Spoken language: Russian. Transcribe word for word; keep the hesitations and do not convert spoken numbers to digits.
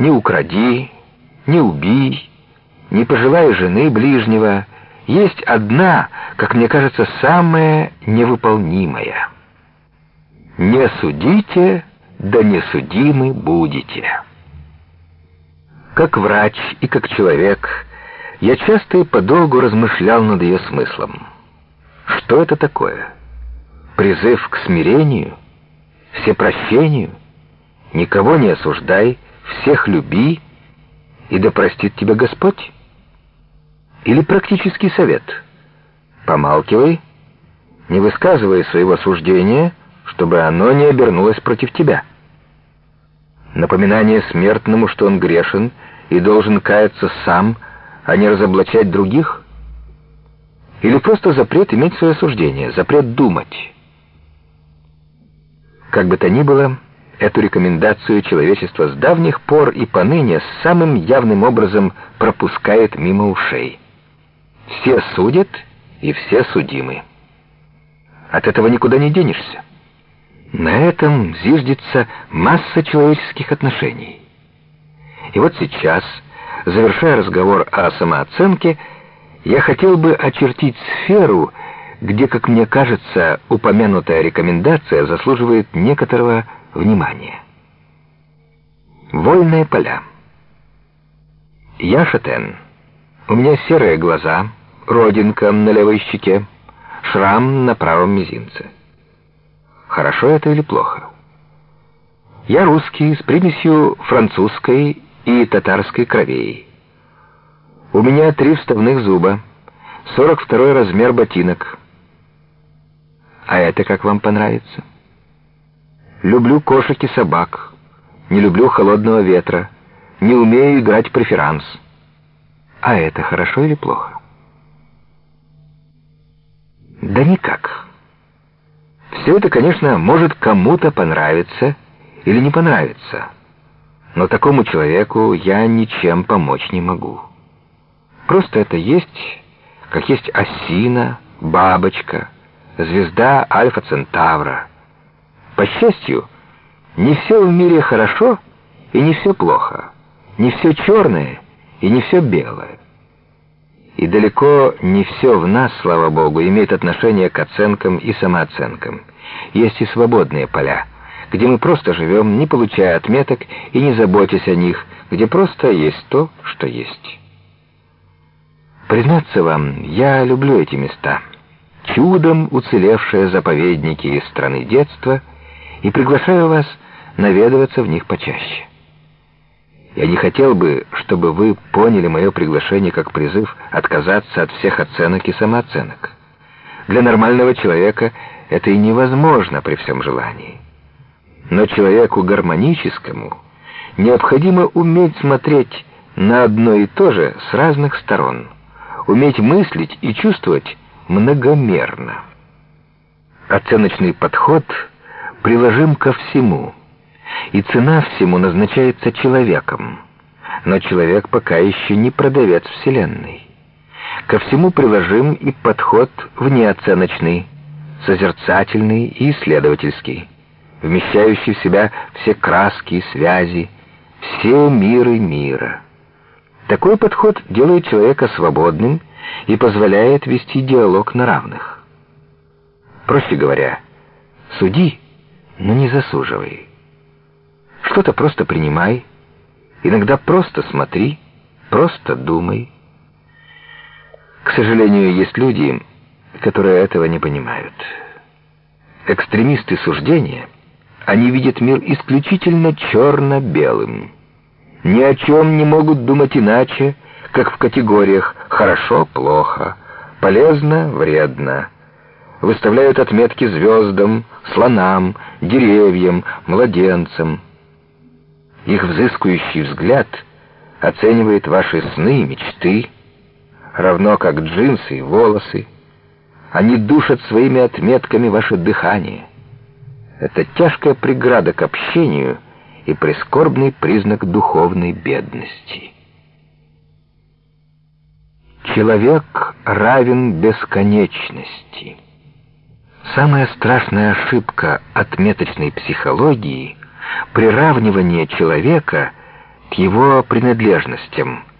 не укради, не убей, не пожелай жены ближнего, есть одна, как мне кажется, самая невыполнимая. Не судите, да не судимы будете. Как врач и как человек, я часто и подолгу размышлял над ее смыслом. Что это такое? Призыв к смирению, всепрощению? Никого не осуждай, всех люби, и да простит тебя Господь? Или практический совет? Помалкивай, не высказывай своего суждения, чтобы оно не обернулось против тебя. Напоминание смертному, что он грешен и должен каяться сам, а не разоблачать других? Или просто запрет иметь свое суждение, запрет думать? Как бы то ни было, эту рекомендацию человечество с давних пор и поныне самым явным образом пропускает мимо ушей. Все судят, и все судимы. От этого никуда не денешься. На этом зиждется масса человеческих отношений. И вот сейчас, завершая разговор о самооценке, я хотел бы очертить сферу, где, как мне кажется, упомянутая рекомендация заслуживает некоторого внимания. Вольные поля. Я шатен. У меня серые глаза, родинка на левой щеке, шрам на правом мизинце. Хорошо это или плохо? Я русский с примесью французской и татарской кровей. У меня три вставных зуба, сорок второй размер ботинок. А это как вам понравится? Люблю кошек и собак, не люблю холодного ветра, не умею играть преферанс. А это хорошо или плохо? Да никак. Все это, конечно, может кому-то понравиться или не понравиться, но такому человеку я ничем помочь не могу. Просто это есть, как есть осина, бабочка, звезда Альфа-Центавра. По счастью, не все в мире хорошо и не все плохо, не все черное и не все белое. И далеко не все в нас, слава Богу, имеет отношение к оценкам и самооценкам. Есть и свободные поля, где мы просто живем, не получая отметок и не заботясь о них, где просто есть то, что есть. Признаться вам, я люблю эти места, чудом уцелевшие заповедники из страны детства, и приглашаю вас наведываться в них почаще. Я не хотел бы, чтобы вы поняли мое приглашение как призыв отказаться от всех оценок и самооценок. Для нормального человека это и невозможно при всем желании. Но человеку гармоническому необходимо уметь смотреть на одно и то же с разных сторон, уметь мыслить и чувствовать многомерно. Оценочный подход приложим ко всему, и цена всему назначается человеком, но человек пока еще не продавец Вселенной. Ко всему приложим и подход внеоценочный, созерцательный и исследовательский, вмещающий в себя все краски и связи, все миры мира. Такой подход делает человека свободным и позволяет вести диалог на равных. Проще говоря, суди, но не засуживай. Что-то просто принимай, иногда просто смотри, просто думай. К сожалению, есть люди, которые этого не понимают. Экстремисты суждения, они видят мир исключительно черно-белым. Ни о чем не могут думать иначе, как в категориях «хорошо-плохо», «полезно-вредно». Выставляют отметки звездам, слонам, деревьям, младенцам. Их взыскующий взгляд оценивает ваши сны и мечты, равно как джинсы и волосы. Они душат своими отметками ваше дыхание. Это тяжкая преграда к общению и прискорбный признак духовной бедности. Человек равен бесконечности. Самая страшная ошибка отметочной психологии — приравнивание человека к его принадлежностям.